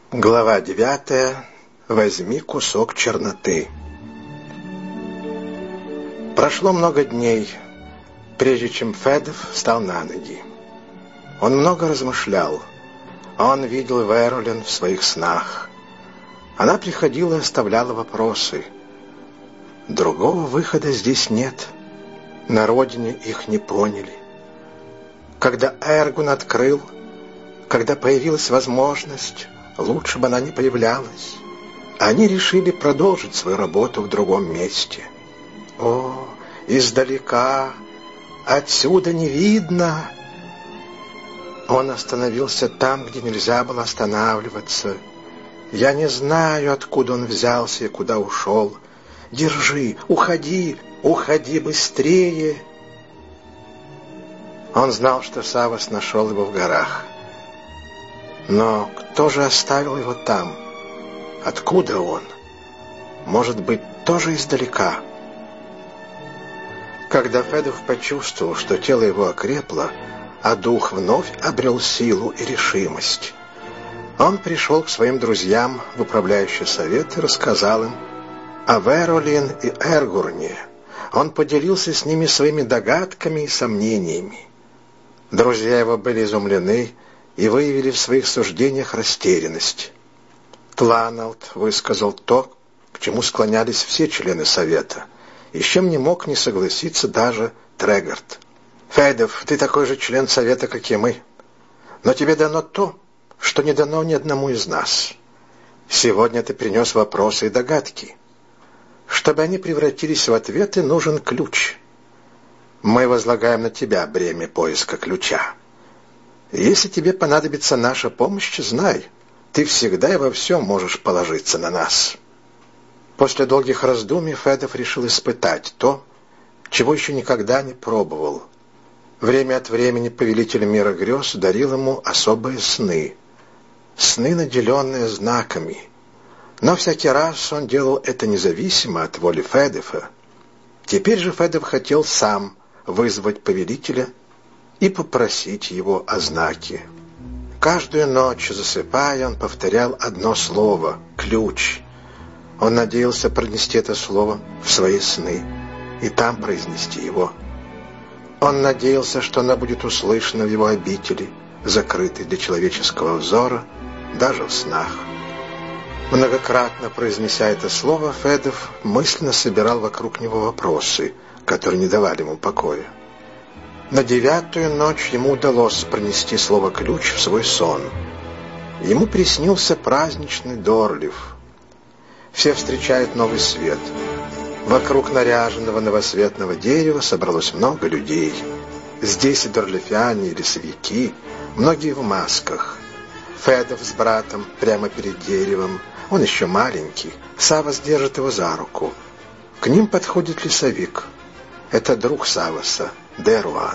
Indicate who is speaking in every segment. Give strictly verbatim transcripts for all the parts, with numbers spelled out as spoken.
Speaker 1: Глава девятая. Возьми кусок черноты. Прошло много дней, прежде чем Федов встал на ноги. Он много размышлял. Он видел Веролин в своих снах. Она приходила и оставляла вопросы. Другого выхода здесь нет. На родине их не поняли. Когда Эргун открыл, когда появилась возможность, лучше бы она не появлялась. Они решили продолжить свою работу в другом месте. О, издалека, отсюда не видно. Он остановился там, где нельзя было останавливаться. Я не знаю, откуда он взялся и куда ушел. Держи, уходи, уходи быстрее. Он знал, что Савос нашел его в горах. Но кто же оставил его там? Откуда он? Может быть, тоже издалека? Когда Федов почувствовал, что тело его окрепло, а дух вновь обрел силу и решимость, он пришел к своим друзьям в управляющий совет и рассказал им о Веролин и Эргурне. Он поделился с ними своими догадками и сомнениями. Друзья его были изумлены и выявили в своих суждениях растерянность. Тланалд высказал то, к чему склонялись все члены совета, и с чем не мог не согласиться даже Трегард. «Федов, ты такой же член совета, как и мы, но тебе дано то, что не дано ни одному из нас. Сегодня ты принес вопросы и догадки. Чтобы они превратились в ответы, нужен ключ. Мы возлагаем на тебя бремя поиска ключа. Если тебе понадобится наша помощь, знай, ты всегда и во всем можешь положиться на нас». После долгих раздумий Федов решил испытать то, чего еще никогда не пробовал. Время от времени повелитель мира грез дарил ему особые сны. Сны, наделенные знаками. Но всякий раз он делал это независимо от воли Федова. Теперь же Федов хотел сам вызвать повелителя и попросить его о знаке. Каждую ночь, засыпая, он повторял одно слово — «ключ». Он надеялся пронести это слово в свои сны и там произнести его. Он надеялся, что оно будет услышано в его обители, закрытой для человеческого взора, даже в снах. Многократно произнеся это слово, Федов мысленно собирал вокруг него вопросы, которые не давали ему покоя. На девятую ночь ему удалось пронести слово «ключ» в свой сон. Ему приснился праздничный Дорлив. Все встречают новый свет. Вокруг наряженного новосветного дерева собралось много людей. Здесь и дорлифяне, и лесовики, многие в масках. Федов с братом прямо перед деревом. Он еще маленький. Савос держит его за руку. К ним подходит лесовик. Это друг Савоса, Деруан.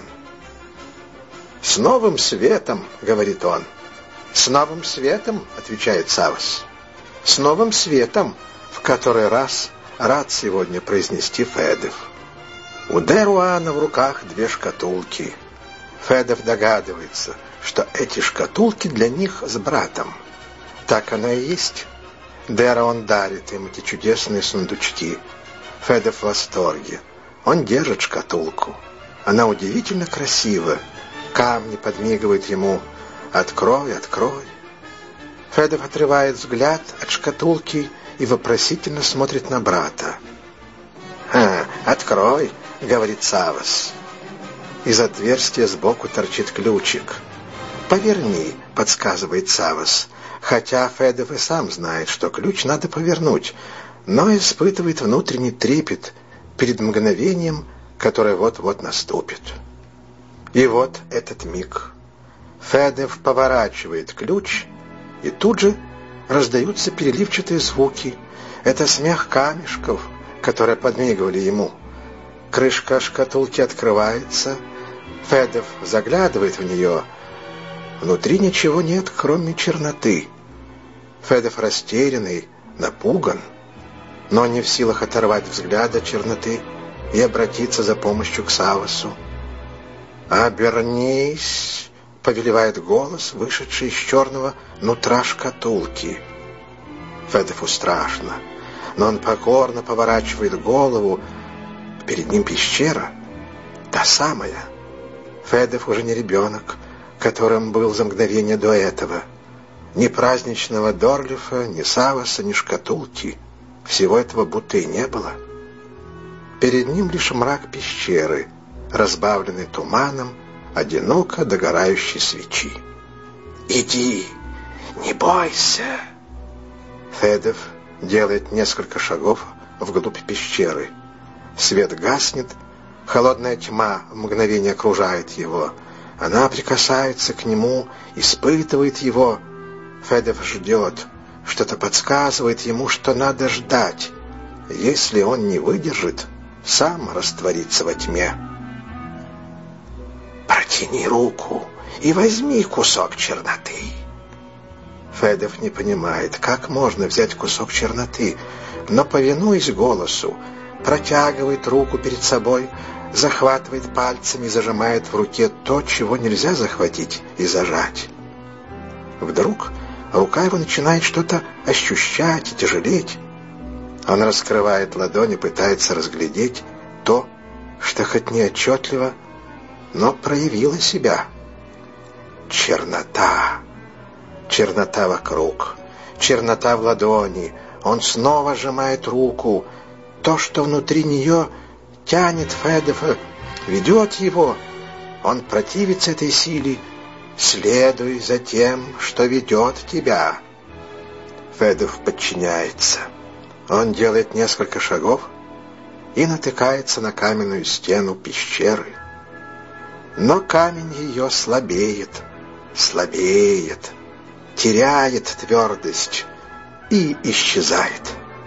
Speaker 1: «С новым светом!» — говорит он. «С новым светом!» — отвечает Савос. «С новым светом!» — в который раз рад сегодня произнести Федов. У Деруана в руках две шкатулки. Федов догадывается, что эти шкатулки для них с братом. Так оно и есть. Деруан дарит им эти чудесные сундучки. Федов в восторге. Он держит шкатулку. Она удивительно красива. Камни подмигивают ему: «Открой, открой». Федов отрывает взгляд от шкатулки и вопросительно смотрит на брата. «Ха, открой», — говорит Савос. Из отверстия сбоку торчит ключик. «Поверни», — подсказывает Савос, хотя Федов и сам знает, что ключ надо повернуть, но испытывает внутренний трепет перед мгновением, которое вот-вот наступит. И вот этот миг. Федов поворачивает ключ, и тут же раздаются переливчатые звуки. Это смех камешков, которые подмигивали ему. Крышка шкатулки открывается. Федов заглядывает в нее. Внутри ничего нет, кроме черноты. Федов растерянный, напуган, но не в силах оторвать взгляд от черноты и обратиться за помощью к Савосу. «Обернись!» повелевает голос, вышедший из черного нутра шкатулки. Федефу страшно, но он покорно поворачивает голову. Перед ним пещера, та самая. Федеф уже не ребенок, которым был за мгновение до этого. Ни праздничного Дорлифа, ни Саваса, ни шкатулки. Всего этого будто и не было. Перед ним лишь мрак пещеры, разбавленный туманом одиноко догорающей свечи. «Иди, не бойся!» Федеф делает несколько шагов вглубь пещеры. Свет гаснет, холодная тьма в мгновение окружает его. Она прикасается к нему, испытывает его. Федеф ждет, что-то подсказывает ему, что надо ждать. Если он не выдержит, сам растворится во тьме. «Протяни руку и возьми кусок черноты». Федеф не понимает, как можно взять кусок черноты, но, повинуясь голосу, протягивает руку перед собой, захватывает пальцами и зажимает в руке то, чего нельзя захватить и зажать. Вдруг рука его начинает что-то ощущать и тяжелеть. Он раскрывает ладони, пытается разглядеть то, что хоть не отчетливо, но проявило себя. Чернота. Чернота вокруг. Чернота в ладони. Он снова сжимает руку. То, что внутри нее, тянет Федефа, ведет его. Он противится этой силе. «Следуй за тем, что ведет тебя». Федеф подчиняется. Он делает несколько шагов и натыкается на каменную стену пещеры. Но камень ее слабеет, слабеет, теряет твердость и исчезает.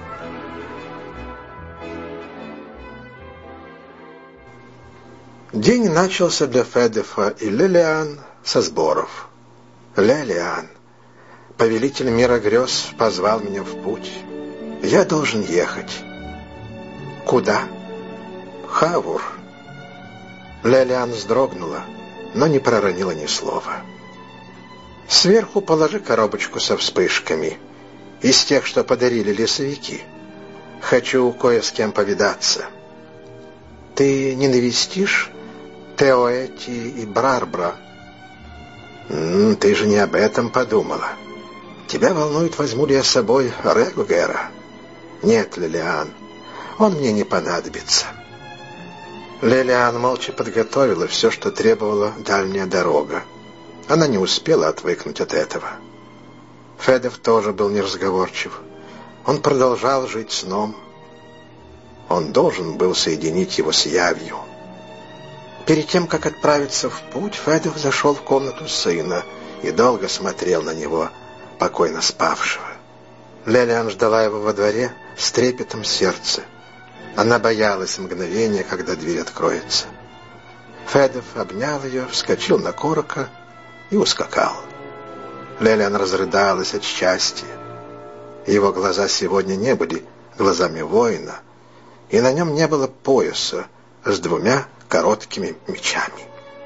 Speaker 1: День начался для Федефа и Лелиан со сборов. «Лелиан, повелитель мира грез, позвал меня в путь. Я должен ехать». «Куда?» «Хавур». Лелиан вздрогнула, но не проронила ни слова. «Сверху положи коробочку со вспышками, из тех, что подарили лесовики. Хочу кое с кем повидаться. Ты не навестишь Теоэти и Брарбра?» М -м, «Ты же не об этом подумала. Тебя волнует, возьму ли я с собой Регогера?» «Нет, Лелиан, он мне не понадобится». Лелиан молча подготовила все, что требовала дальняя дорога. Она не успела отвыкнуть от этого. Федеф тоже был неразговорчив. Он продолжал жить сном. Он должен был соединить его с явью. Перед тем, как отправиться в путь, Федеф зашел в комнату сына и долго смотрел на него, покойно спавшего. Лелиан ждала его во дворе с трепетом сердца. Она боялась мгновения, когда дверь откроется. Федеф обнял ее, вскочил на корока и ускакал. Лелиан разрыдалась от счастья. Его глаза сегодня не были глазами воина, и на нем не было пояса с двумя короткими мечами.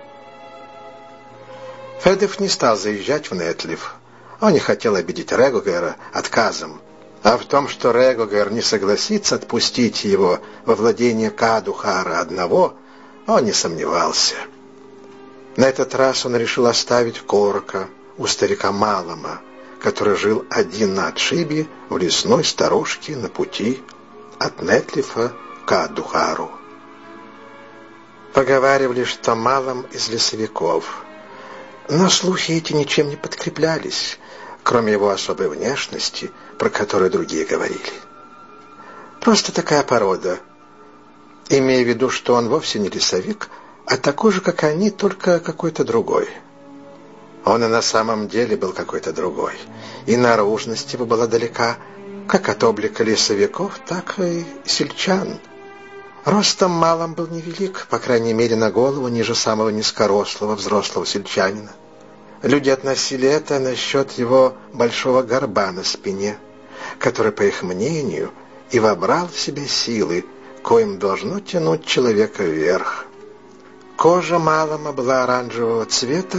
Speaker 1: Федеф не стал заезжать в Нетлиф. Он не хотел обидеть Регогера отказом, а в том, что Регогер не согласится отпустить его во владение Кадухара одного, он не сомневался. На этот раз он решил оставить корока у старика Малома, который жил один на отшибе в лесной сторожке на пути от Нетлифа к Кадухару. Поговаривали, что Малом из лесовиков, но слухи эти ничем не подкреплялись, кроме его особой внешности, про которую другие говорили. Просто такая порода, имея в виду, что он вовсе не лесовик, а такой же, как они, только какой-то другой. Он и на самом деле был какой-то другой, и наружность его была далека как от облика лесовиков, так и сельчан. Ростом Малом был невелик, по крайней мере на голову ниже самого низкорослого взрослого сельчанина. Люди относили это насчет его большого горба на спине, который, по их мнению, и вобрал в себя силы, коим должно тянуть человека вверх. Кожа Малома была оранжевого цвета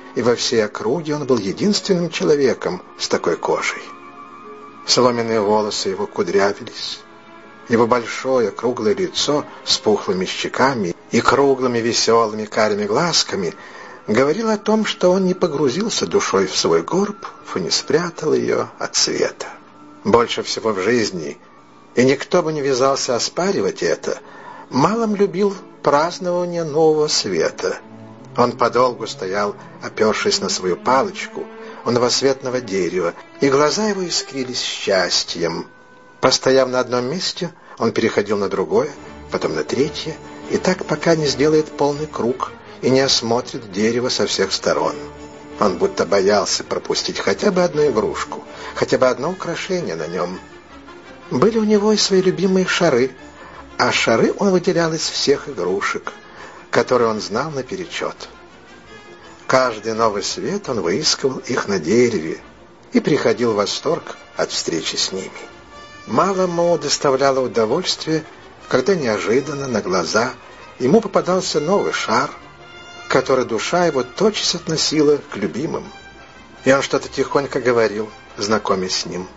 Speaker 1: и во всей округе он был единственным человеком с такой кожей. Соломенные волосы его кудрявились. Его большое круглое лицо с пухлыми щеками и круглыми веселыми карими глазками говорило о том, что он не погрузился душой в свой горб и не спрятал ее от света. Больше всего в жизни, и никто бы не вязался оспаривать это, Малом любил празднование нового света. Он подолгу стоял, опершись на свою палочку у новосветного дерева, и глаза его искрились счастьем. Постояв на одном месте, он переходил на другое, потом на третье, и так пока не сделает полный круг и не осмотрит дерево со всех сторон. Он будто боялся пропустить хотя бы одну игрушку, хотя бы одно украшение на нем. Были у него и свои любимые шары, а шары он выделял из всех игрушек, которые он знал наперечет. Каждый новый свет он выискивал их на дереве и приходил в восторг от встречи с ними. Малому доставляло удовольствие, когда неожиданно на глаза ему попадался новый шар, который душа его тотчас относила к любимым. И он что-то тихонько говорил, знакомясь с ним.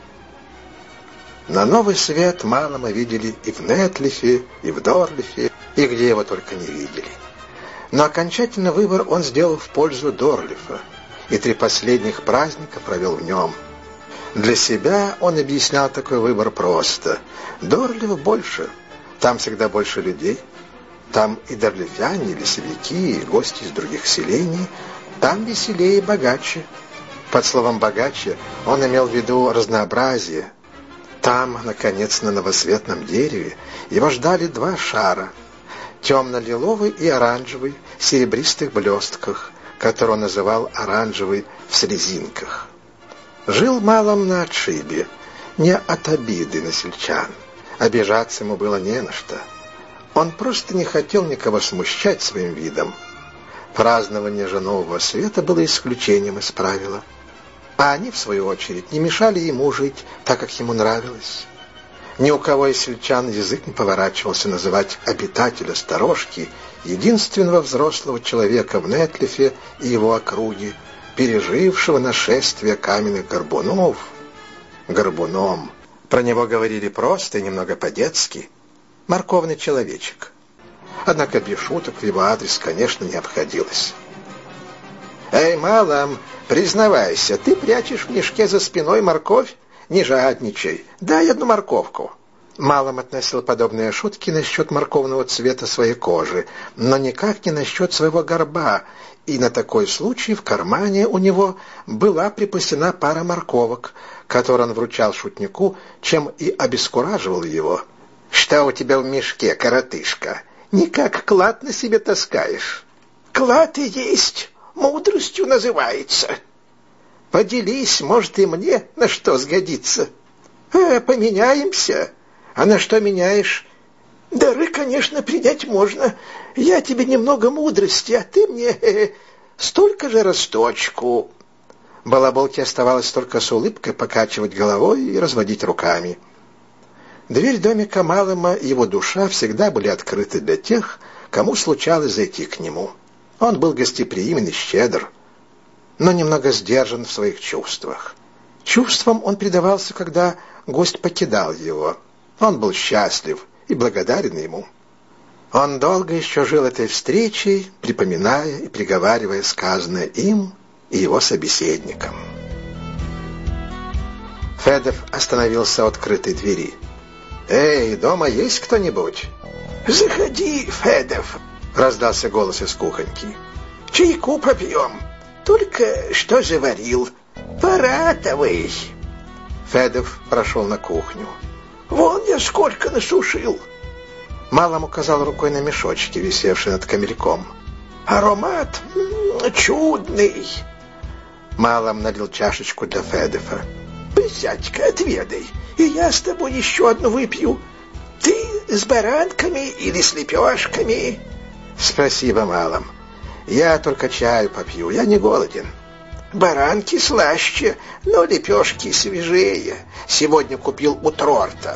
Speaker 1: На новый свет Малома видели и в Нетлифе, и в Дорлифе, и где его только не видели. Но окончательный выбор он сделал в пользу Дорлифа, и три последних праздника провел в нем. Для себя он объяснял такой выбор просто. Дорлифа больше, там всегда больше людей, там и дорлифяне, и лесовики, и гости из других селений, там веселее и богаче. Под словом «богаче» он имел в виду разнообразие. Там, наконец, на новосветном дереве его ждали два шара, темно-лиловый и оранжевый, в серебристых блестках, который он называл оранжевый в слезинках. Жил Малом на отшибе, не от обиды на сельчан. Обижаться ему было не на что. Он просто не хотел никого смущать своим видом. Празднование же нового света было исключением из правила. А они, в свою очередь, не мешали ему жить так, как ему нравилось. Ни у кого из сельчан язык не поворачивался называть обитателя сторожки, единственного взрослого человека в Нетлифе и его округе, пережившего нашествие каменных горбунов, горбуном. Про него говорили просто и немного по-детски: морковный человечек. Однако без шуток в его адрес, конечно, не обходилось. «Эй, Малом, признавайся, ты прячешь в мешке за спиной морковь? Не жадничай, дай одну морковку». Малом относил подобные шутки насчет морковного цвета своей кожи, но никак не насчет своего горба, и на такой случай в кармане у него была припасена пара морковок, которую он вручал шутнику, чем и обескураживал его. «Что у тебя в мешке, коротышка? Никак клад на себе таскаешь». «Клад и есть, мудростью называется». «Поделись, может, и мне на что сгодится». «Э, поменяемся». «А на что меняешь?» «Дары, конечно, принять можно. Я тебе немного мудрости, а ты мне э, столько же росточку». Балаболке оставалось только с улыбкой покачивать головой и разводить руками. Дверь домика Малома и его душа всегда были открыты для тех, кому случалось зайти к нему. Он был гостеприимен и щедр, но немного сдержан в своих чувствах. Чувствам он предавался, когда гость покидал его. Он был счастлив и благодарен ему. Он долго еще жил этой встречей, припоминая и приговаривая сказанное им и его собеседникам. Федов остановился у открытой двери. «Эй, дома есть кто-нибудь?» «Заходи, Федов», — раздался голос из кухоньки. «Чайку попьем. Только что заварил. Поратовый». Федов прошел на кухню. «Вон я сколько насушил». Малом указал рукой на мешочки, висевшие над камельком. «Аромат чудный». Малом налил чашечку для Федова. «Присядь-ка, отведай, и я с тобой еще одну выпью. Ты с баранками или с лепешками?» «Спасибо, Малом. Я только чаю попью, я не голоден». «Баранки слаще, но лепешки свежее. Сегодня купил у Трорта».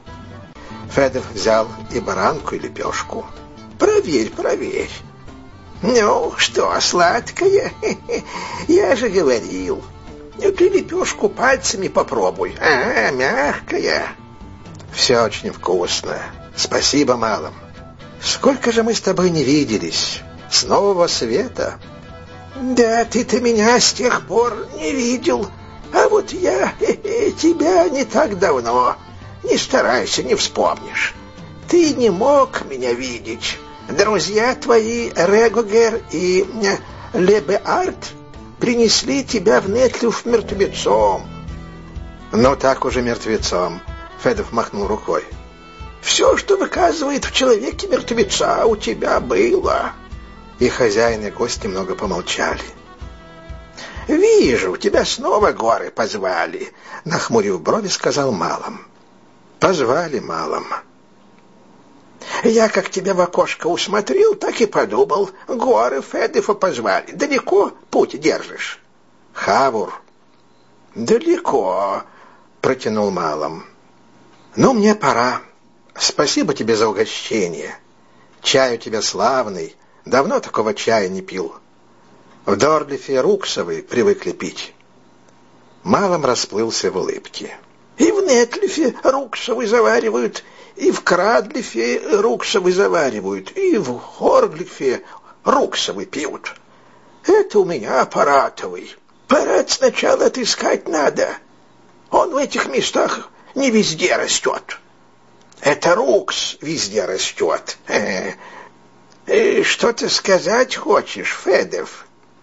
Speaker 1: Федов взял и баранку, и лепешку. «Проверь, проверь».
Speaker 2: Ну, что, сладкое? Я же говорил. Ты лепешку пальцами попробуй. А, мягкая.
Speaker 1: Все очень вкусно. Спасибо, Малом. Сколько же мы с тобой не виделись? С нового света.
Speaker 2: Да, ты-то меня с тех пор не видел. А вот я тебя не так давно. Не старайся, не вспомнишь. Ты не мог меня видеть. Друзья твои, Регогер и Лебеард, принесли тебя в Нетлюф мертвецом.
Speaker 1: Ну, так уже мертвецом. Федов махнул рукой.
Speaker 2: Все, что выказывает в человеке мертвеца, у тебя было.
Speaker 1: И хозяин, и гость немного помолчали.
Speaker 2: «Вижу, тебя снова горы позвали», — нахмурив брови, сказал Малом.
Speaker 1: «Позвали, Малом».
Speaker 2: «Я, как тебя в окошко усмотрел, так и подумал. Горы Федефа позвали. Далеко путь держишь?»
Speaker 1: «Хавур».
Speaker 2: «Далеко», — протянул Малом.
Speaker 1: «Ну, мне пора. Спасибо тебе за угощение. Чай у тебя славный. Давно такого чая не пил. В Дордлифе Руксовы привыкли пить». Малом расплылся в улыбке.
Speaker 2: «И в Нетлифе Руксовы заваривают, и в Крадлифе Руксовы заваривают, и в Хорглифе Руксовы пьют. Это у меня аппаратовый. Аппарат сначала отыскать надо. Он в этих местах не везде растет. Это Рукс везде растет. Что-то сказать хочешь, Федев?»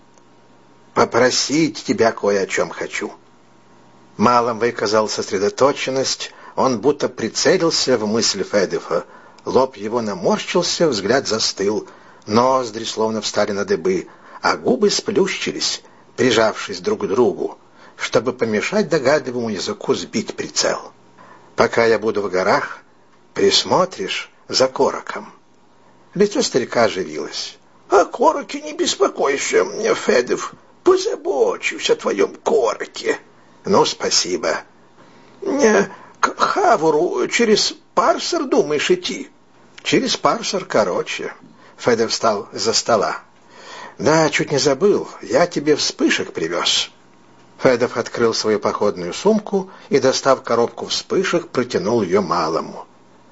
Speaker 1: «Попросить тебя кое о чем хочу». Малом выказал сосредоточенность, он будто прицелился в мысль Федефа. Лоб его наморщился, взгляд застыл, ноздри словно встали на дыбы, а губы сплющились, прижавшись друг к другу, чтобы помешать догадливому языку сбить прицел. «Пока я буду в горах, присмотришь за короком». Лицо старика оживилось.
Speaker 2: «О короке не беспокойся, Федев. Позабочусь о твоем короке».
Speaker 1: «Ну, спасибо».
Speaker 2: «К Хавуру через парсер думаешь идти?»
Speaker 1: «Через парсер короче». Федев встал из-за стола. «Да, чуть не забыл. Я тебе вспышек привез». Федов открыл свою походную сумку и, достав коробку вспышек, протянул ее Малому.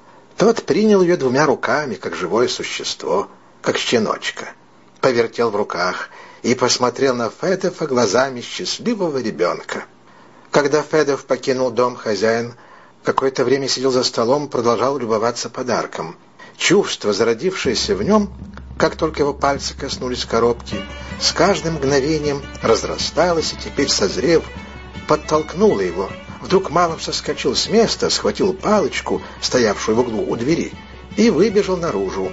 Speaker 1: Тот принял ее двумя руками, как живое существо, как щеночка, повертел в руках и посмотрел на Федова глазами счастливого ребенка. Когда Федов покинул дом, хозяин какое-то время сидел за столом, продолжал любоваться подарком. Чувство, зародившееся в нем, как только его пальцы коснулись коробки, с каждым мгновением разрасталось и теперь, созрев, подтолкнуло его. Вдруг Малом соскочил с места, схватил палочку, стоявшую в углу у двери, и выбежал наружу.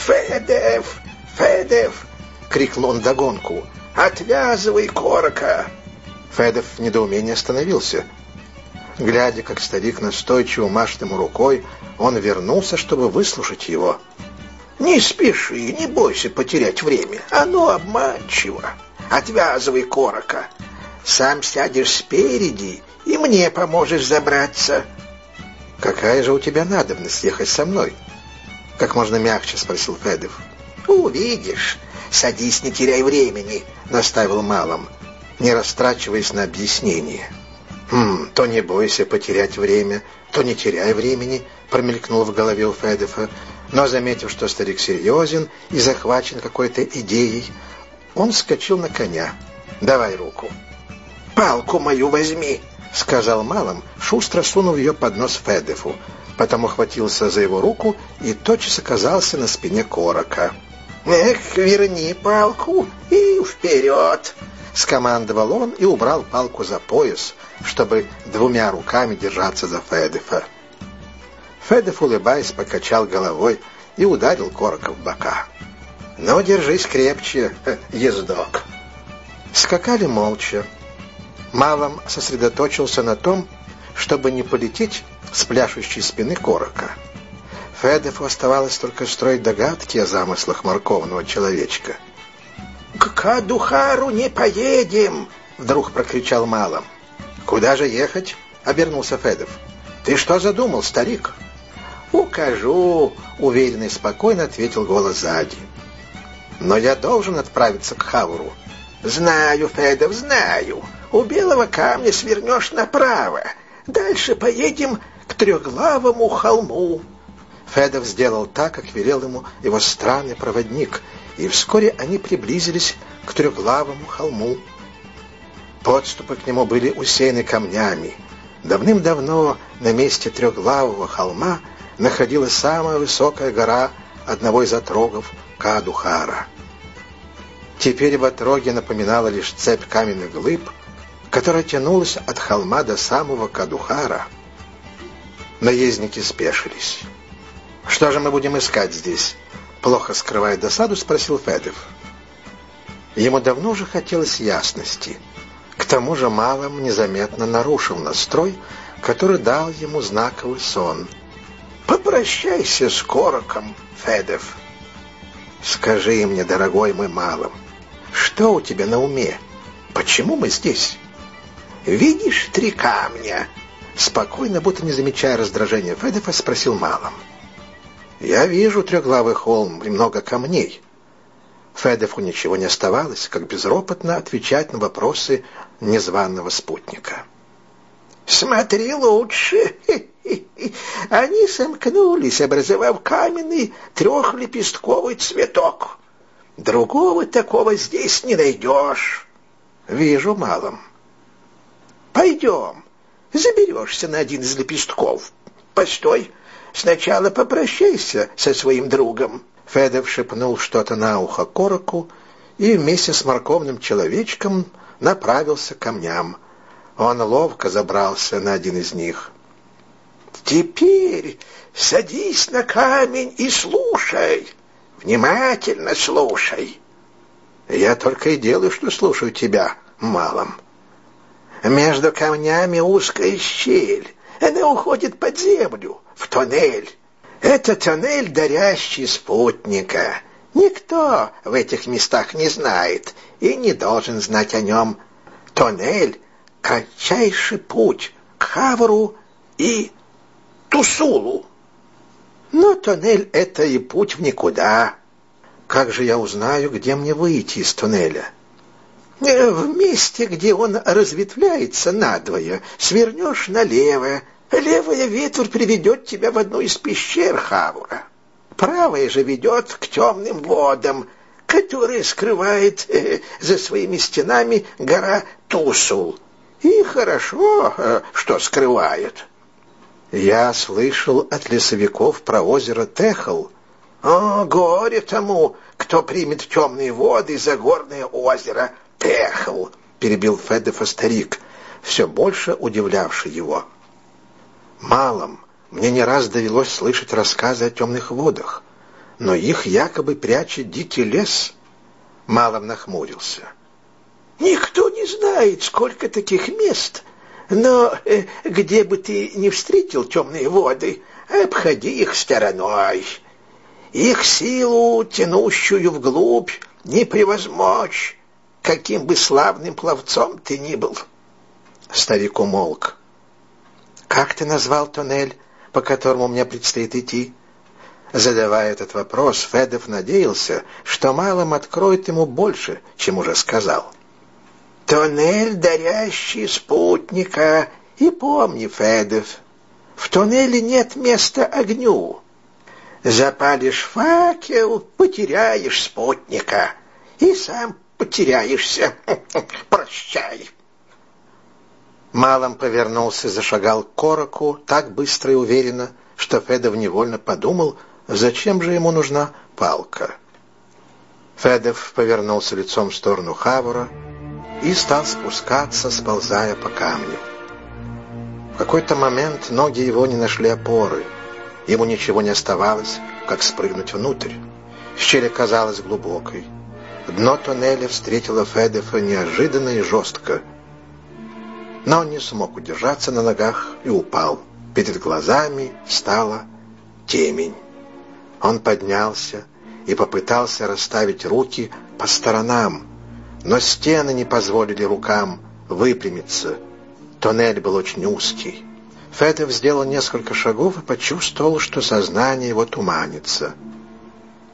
Speaker 2: «Федев! Федев!» — крикнул он вдогонку. «Отвязывай корока!»
Speaker 1: Федов в недоумении остановился. Глядя, как старик настойчиво машет ему рукой, он вернулся, чтобы выслушать его.
Speaker 2: «Не спеши, не бойся потерять время. Оно обманчиво. Отвязывай корока. Сам сядешь спереди и мне поможешь забраться».
Speaker 1: «Какая же у тебя надобность ехать со мной?» — как можно мягче спросил Федов.
Speaker 2: «Увидишь. Садись, не теряй времени», — наставил Малом,
Speaker 1: не растрачиваясь на объяснение. «Хм, то не бойся потерять время, то не теряй времени», — промелькнуло в голове у Федефа, но, заметив, что старик серьезен и захвачен какой-то идеей, он вскочил на коня. «Давай руку».
Speaker 2: «Палку мою возьми»,
Speaker 1: — сказал Малом, шустро сунув ее под нос Федефу, потом ухватился за его руку и тотчас оказался на спине корока.
Speaker 2: «Эх, верни палку и вперед!»
Speaker 1: — скомандовал он и убрал палку за пояс, чтобы двумя руками держаться за Федефа. Федеф, улыбаясь, покачал головой и ударил корока в бока. «Ну, держись крепче, ездок». Скакали молча. Малом сосредоточился на том, чтобы не полететь с пляшущей спины корока. Федефу оставалось только строить догадки о замыслах морковного человечка.
Speaker 2: «К Кадухару не поедем!» — вдруг прокричал Малом.
Speaker 1: «Куда же ехать?» — обернулся Федов. «Ты что задумал, старик?»
Speaker 2: «Укажу!»
Speaker 1: — уверенно и спокойно ответил голос сзади. но я должен отправиться к Хавру.
Speaker 2: Знаю, Федов, знаю. У Белого камня свернешь направо. Дальше поедем к Трехглавому холму.
Speaker 1: Федов сделал так, как велел ему его странный проводник, и вскоре они приблизились к Трехглавому холму. Подступы к нему были усеяны камнями. Давным-давно на месте Трехглавого холма находилась самая высокая гора одного из отрогов Кадухара. Теперь в отроге напоминала лишь цепь каменных глыб, которая тянулась от холма до самого Кадухара. Наездники спешились. «Что же мы будем искать здесь?» Плохо скрывая досаду, спросил Федов. Ему давно уже хотелось ясности. К тому же Малом незаметно нарушил настрой, который дал ему знаковый сон.
Speaker 2: «Попрощайся с Короком, Федов».
Speaker 1: «Скажи мне, дорогой мой Малом, что у тебя на уме? Почему мы здесь?»
Speaker 2: «Видишь три камня?»
Speaker 1: Спокойно, будто не замечая раздражения Федова, спросил Малом. «Я вижу трехглавый холм и много камней». Федову ничего не оставалось, как безропотно отвечать на вопросы незваного спутника.
Speaker 2: «Смотри лучше. Они сомкнулись, образовав каменный трехлепестковый цветок. Другого такого здесь не найдешь».
Speaker 1: «Вижу, Малом».
Speaker 2: «Пойдем, заберешься на один из лепестков. Постой, сначала попрощайся со своим другом».
Speaker 1: Федов шепнул что-то на ухо Короку и вместе с морковным человечком направился к камням. Он ловко забрался на один из них.
Speaker 2: «Теперь садись на камень и слушай. Внимательно слушай».
Speaker 1: «Я только и делаю, что слушаю тебя, Малом».
Speaker 2: «Между камнями узкая щель. Она уходит под землю, в тоннель. Это тоннель, дарящий спутника. Никто в этих местах не знает и не должен знать о нем. Тоннель — кратчайший путь к Хавру и Тусулу. Но тоннель — это и путь в никуда».
Speaker 1: «Как же я узнаю, где мне выйти из туннеля?»
Speaker 2: «В месте, где он разветвляется надвое, свернешь налево. Левая ветвь приведет тебя в одну из пещер Хавра. Правая же ведет к темным водам, которые скрывает э, за своими стенами гора Тусул. И хорошо, э, что скрывает».
Speaker 1: «Я слышал от лесовиков про озеро Техл».
Speaker 2: «О, горе тому, кто примет темные воды за горное озеро Техл», — перебил Федова старик, все больше удивлявший его.
Speaker 1: «Малом, мне не раз довелось слышать рассказы о темных водах, но их якобы прячет дикий лес». Малом нахмурился.
Speaker 2: «Никто не знает, сколько таких мест, но э, где бы ты ни встретил темные воды, обходи их стороной. Их силу, тянущую вглубь, не превозмочь, каким бы славным пловцом ты ни был».
Speaker 1: Старик умолк. «Как ты назвал туннель, по которому мне предстоит идти?» Задавая этот вопрос, Федов надеялся, что Малом откроет ему больше, чем уже сказал.
Speaker 2: «Туннель, дарящий спутника. И помни, Федов, в туннеле нет места огню. Запалишь факел, потеряешь спутника, и сам потеряешься. Прощай».
Speaker 1: Малом повернулся и зашагал к Короку так быстро и уверенно, что Федов невольно подумал, зачем же ему нужна палка. Федов повернулся лицом в сторону Хавра и стал спускаться, сползая по камню. В какой-то момент ноги его не нашли опоры. Ему ничего не оставалось, как спрыгнуть внутрь. Щель оказалась глубокой. Дно туннеля встретило Федова неожиданно и жестко. Но он не смог удержаться на ногах и упал. Перед глазами стала темень. Он поднялся и попытался расставить руки по сторонам, но стены не позволили рукам выпрямиться. Туннель был очень узкий. Федов сделал несколько шагов и почувствовал, что сознание его туманится.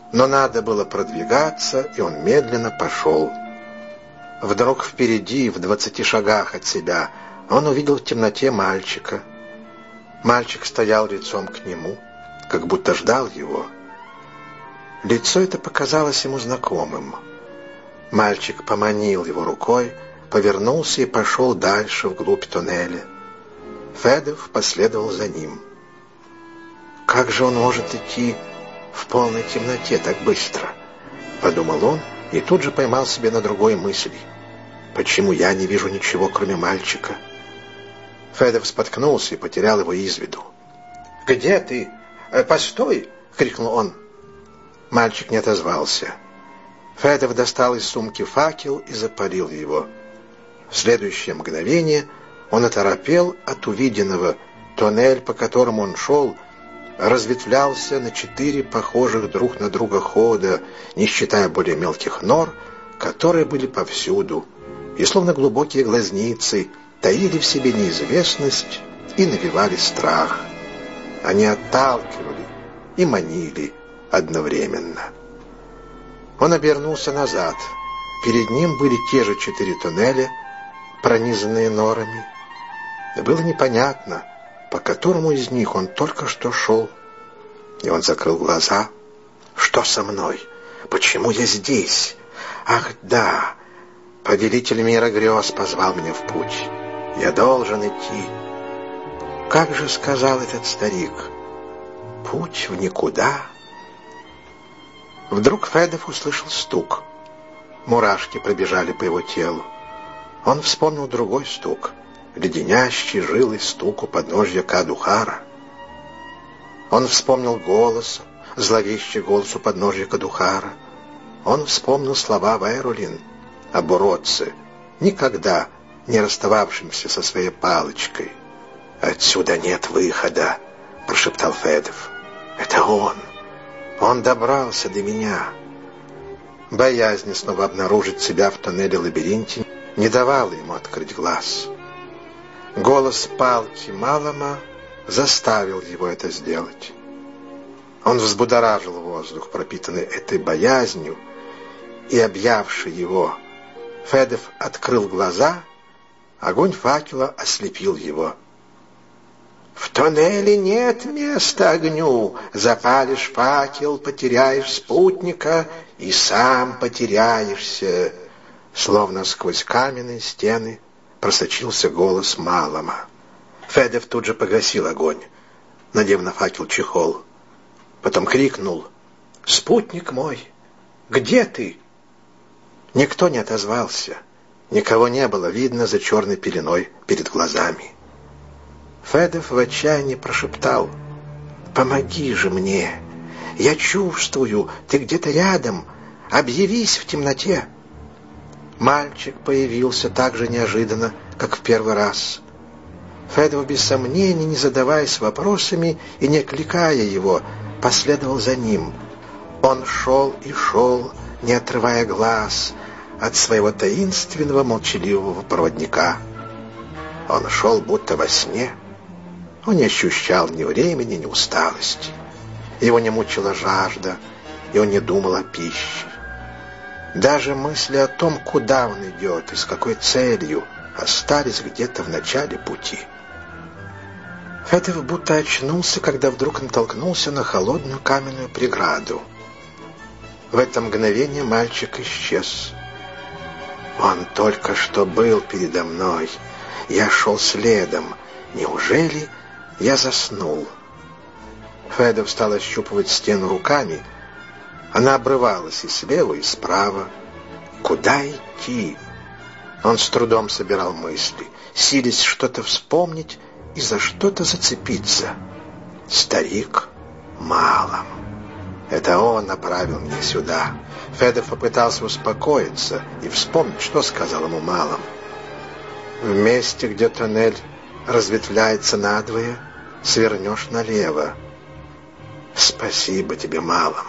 Speaker 1: Но надо было продвигаться, и он медленно пошел. Вдруг впереди, в двадцати шагах от себя, он увидел в темноте мальчика. Мальчик стоял лицом к нему, как будто ждал его. Лицо это показалось ему знакомым. Мальчик поманил его рукой, повернулся и пошел дальше, вглубь туннеля. Федов последовал за ним. «Как же он может идти в полной темноте так быстро?» — подумал он, и тут же поймал себя на другой мысли. «Почему я не вижу ничего, кроме мальчика?» Федов споткнулся и потерял его из виду. «Где ты? Постой!» — крикнул он. Мальчик не отозвался. Федов достал из сумки факел и запалил его. В следующее мгновение он оторопел от увиденного. Туннель, по которому он шел, разветвлялся на четыре похожих друг на друга хода, не считая более мелких нор, которые были повсюду, и словно глубокие глазницы таили в себе неизвестность и навевали страх. Они отталкивали и манили одновременно. Он обернулся назад. Перед ним были те же четыре туннеля, пронизанные норами. И было непонятно, по которому из них он только что шел. И он закрыл глаза. «Что со мной? Почему я здесь? Ах, да! Повелитель мира грез позвал меня в путь. Я должен идти. Как же сказал этот старик? Путь в никуда». Вдруг Федов услышал стук. Мурашки пробежали по его телу. Он вспомнил другой стук, леденящий жилый стук у подножья Кадухара. Он вспомнил голос, зловещий голос у подножья Кадухара. Он вспомнил слова Вайрулин об уродце, никогда не расстававшемся со своей палочкой. «Отсюда нет выхода», — прошептал Федов. «Это он! Он добрался до меня». Боязнь снова обнаружить себя в тоннеле-лабиринте не давала ему открыть глаз. Голос палки Малама заставил его это сделать. Он взбудоражил воздух, пропитанный этой боязнью, и объявший его. Федов открыл глаза, огонь факела ослепил его. «В тоннеле нет места огню. Запалишь факел, потеряешь спутника и сам потеряешься». Словно сквозь каменные стены просочился голос Малама. Федов тут же погасил огонь, надев на факел чехол. Потом крикнул: «Спутник мой, где ты?» Никто не отозвался, никого не было видно за черной пеленой перед глазами. Федов в отчаянии прошептал: «Помоги же мне! Я чувствую, ты где-то рядом. Объявись в темноте!» Мальчик появился так же неожиданно, как в первый раз. Федов, без сомнений, не задаваясь вопросами и не окликая его, последовал за ним. Он шел и шел, не отрывая глаз от своего таинственного молчаливого проводника. Он шел будто во сне. Он не ощущал ни времени, ни усталости. Его не мучила жажда, и он не думал о пище. Даже мысли о том, куда он идет и с какой целью, остались где-то в начале пути. Федов будто очнулся, когда вдруг натолкнулся на холодную каменную преграду. В это мгновение мальчик исчез. Он только что был передо мной. Я шел следом. Неужели я заснул? Федов стал ощупывать стену руками. Она обрывалась и слева, и справа. Куда идти? Он с трудом собирал мысли, силясь что-то вспомнить и за что-то зацепиться. Старик Малам. Это он направил меня сюда. Федов попытался успокоиться и вспомнить, что сказал ему Малам. В месте, где туннель разветвляется надвое, свернешь налево. Спасибо тебе, Малам.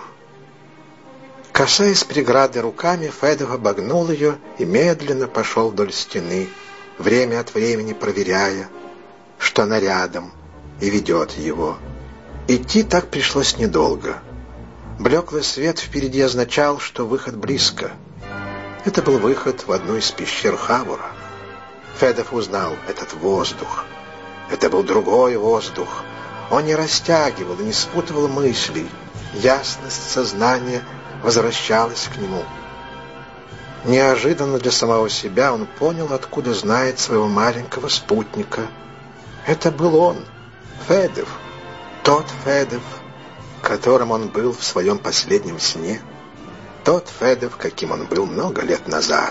Speaker 1: Касаясь преграды руками, Федов обогнул ее и медленно пошел вдоль стены, время от времени проверяя, что она рядом и ведет его. Идти так пришлось недолго. Блеклый свет впереди означал, что выход близко. Это был выход в одну из пещер Хавура. Федов узнал этот воздух. Это был другой воздух. Он не растягивал и не спутывал мыслей. Ясность сознания возвращалась к нему. Неожиданно для самого себя он понял, откуда знает своего маленького спутника. Это был он, Федов, тот Федов, которым он был в своем последнем сне, тот Федов, каким он был много лет назад.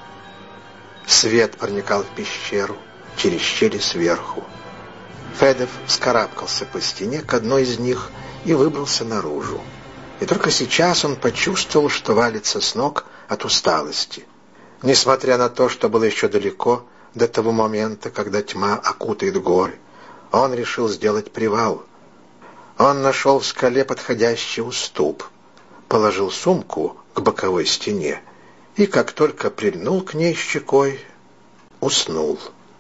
Speaker 1: Свет проникал в пещеру через щели сверху. Федов вскарабкался по стене к одной из них и выбрался наружу. И только сейчас он почувствовал, что валится с ног от усталости. Несмотря на то, что было еще далеко до того момента, когда тьма окутает горы, он решил сделать привал. Он нашел в скале подходящий уступ, положил сумку к боковой стене и, как только прильнул к ней щекой, уснул.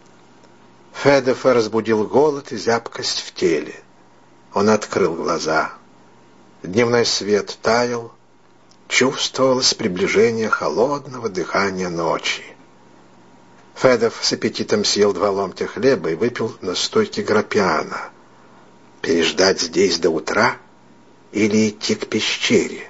Speaker 1: Федова разбудил голод и зябкость в теле. Он открыл глаза. Дневной свет таял, чувствовалось приближение холодного дыхания ночи. Федов с аппетитом съел два ломтя хлеба и выпил настойки грапиана. Переждать здесь до утра или идти к пещере?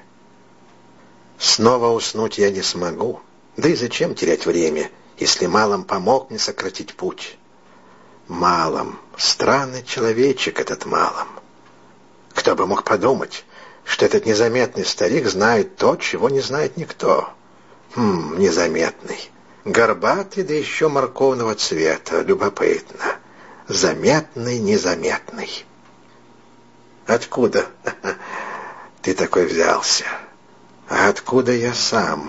Speaker 1: Снова уснуть я не смогу, да и зачем терять время, если Малом помог мне сократить путь? Малом, странный человечек этот Малом. Кто бы мог подумать, что этот незаметный старик знает то, чего не знает никто. Хм, незаметный. Горбатый, да еще морковного цвета. Любопытно. Заметный, незаметный. Откуда ты такой взялся? А откуда я сам?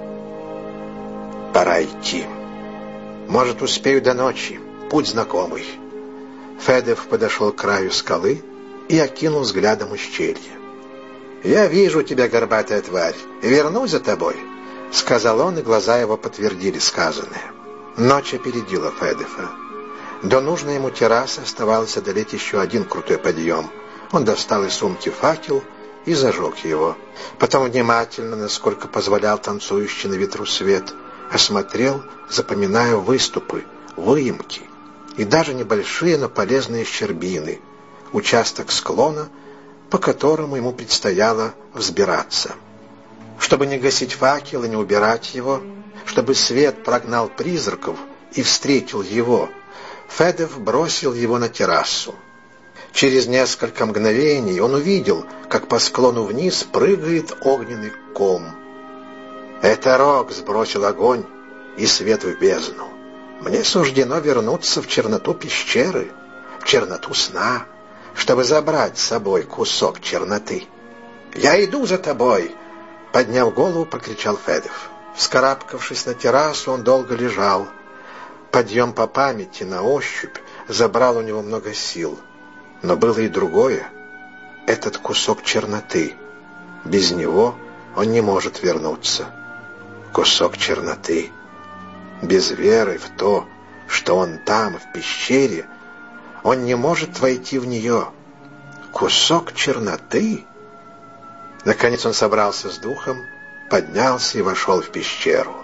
Speaker 1: Пора идти. Может, успею до ночи. Путь знакомый. Федов подошел к краю скалы и окинул взглядом ущелье. «Я вижу тебя, горбатая тварь, вернусь за тобой», — сказал он, и глаза его подтвердили сказанное. Ночь опередила Федова. До нужной ему террасы оставалось одолеть еще один крутой подъем. Он достал из сумки факел и зажег его. Потом внимательно, насколько позволял танцующий на ветру свет, осмотрел, запоминая выступы, выемки и даже небольшие, но полезные щербины, участок склона, по которому ему предстояло взбираться. Чтобы не гасить факел и не убирать его, чтобы свет прогнал призраков и встретил его, Федов бросил его на террасу. Через несколько мгновений он увидел, как по склону вниз прыгает огненный ком. Это Рок сбросил огонь и свет в бездну. Мне суждено вернуться в черноту пещеры, в черноту сна, чтобы забрать с собой кусок черноты. «Я иду за тобой!» — подняв голову, прокричал Федов. Вскарабкавшись на террасу, он долго лежал. Подъем по памяти на ощупь забрал у него много сил. Но было и другое. Этот кусок черноты. Без него он не может вернуться. Кусок черноты. Без веры в то, что он там, в пещере, он не может войти в нее. Кусок черноты? Наконец он собрался с духом, поднялся и вошел в пещеру.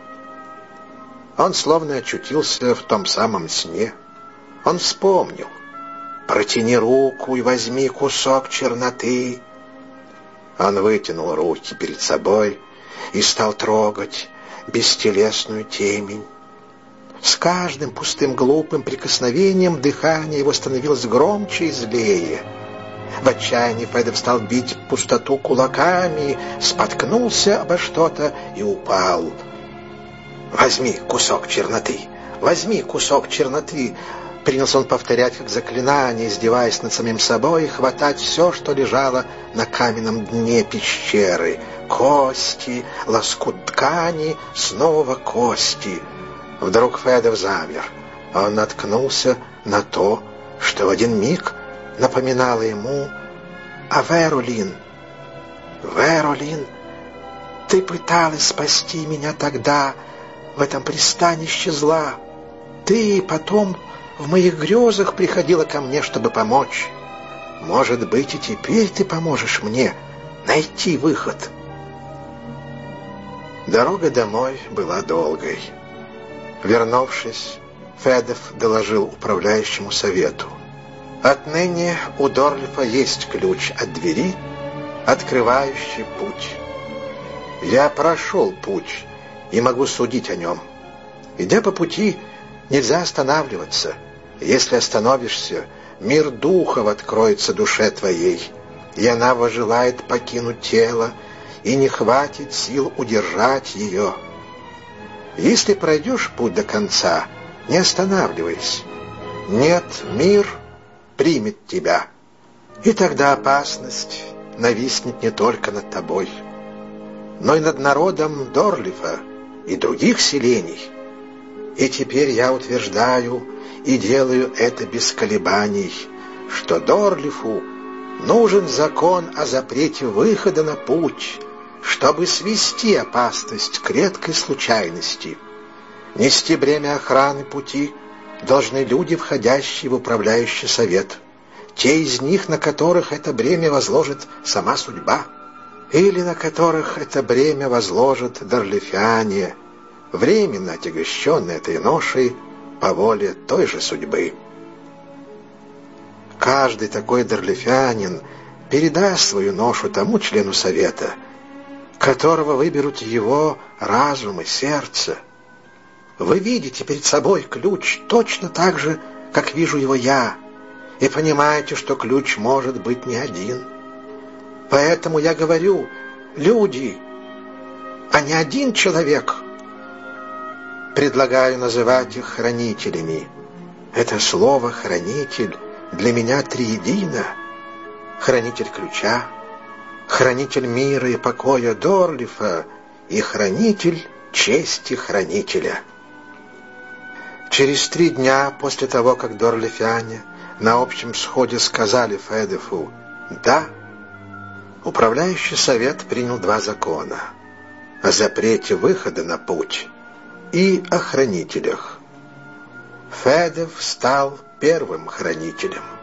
Speaker 1: Он словно очутился в том самом сне. Он вспомнил. «Протяни руку и возьми кусок черноты». Он вытянул руки перед собой и стал трогать бестелесную темень. С каждым пустым глупым прикосновением дыхание его становилось громче и злее. В отчаянии Федов стал бить пустоту кулаками, споткнулся обо что-то и упал. «Возьми кусок черноты! Возьми кусок черноты!» Принялся он повторять как заклинание, издеваясь над самим собой, и хватать все, что лежало на каменном дне пещеры. Кости, лоскут ткани, снова кости. Вдруг Федов замер. Он наткнулся на то, что в один миг напоминало ему о Верулин. «Верулин, ты пыталась спасти меня тогда в этом пристанище зла. Ты потом в моих грезах приходила ко мне, чтобы помочь. Может быть, и теперь ты поможешь мне
Speaker 2: найти выход.
Speaker 1: Дорога домой была долгой. Вернувшись, Федов доложил управляющему совету: отныне у Дорлифа есть ключ от двери, открывающий путь. Я прошел путь и могу судить о нем. Идя по пути, нельзя останавливаться. Если остановишься, мир духов откроется душе твоей, и она возжелает покинуть тело, и не хватит сил удержать ее. Если пройдешь путь до конца, не останавливайся. Нет, мир примет тебя, и тогда опасность нависнет не только над тобой, но и над народом Дорлифа и других селений. И теперь я утверждаю и делаю это без колебаний, что Дорлифу нужен закон о запрете выхода на путь, чтобы свести опасность к редкой случайности. Нести бремя охраны пути должны люди, входящие в управляющий совет, те из них, на которых это бремя возложит сама судьба, или на которых это бремя возложат дорлифяне, временно отягощенные этой ношей по воле той же судьбы. Каждый такой дорлифянин передаст свою ношу тому члену совета, которого выберут его разум и сердце. Вы видите перед собой ключ точно так же, как вижу его я, и понимаете, что ключ может быть не один. Поэтому я говорю: люди, а не один человек. Предлагаю называть их хранителями. Это слово «хранитель» для меня триедино: хранитель ключа, хранитель мира и покоя Дорлифа и хранитель чести хранителя. Через три дня после того, как дорлифяне на общем сходе сказали Федефу «да», управляющий совет принял два закона: о запрете выхода на путь и о хранителях. Федев стал первым хранителем.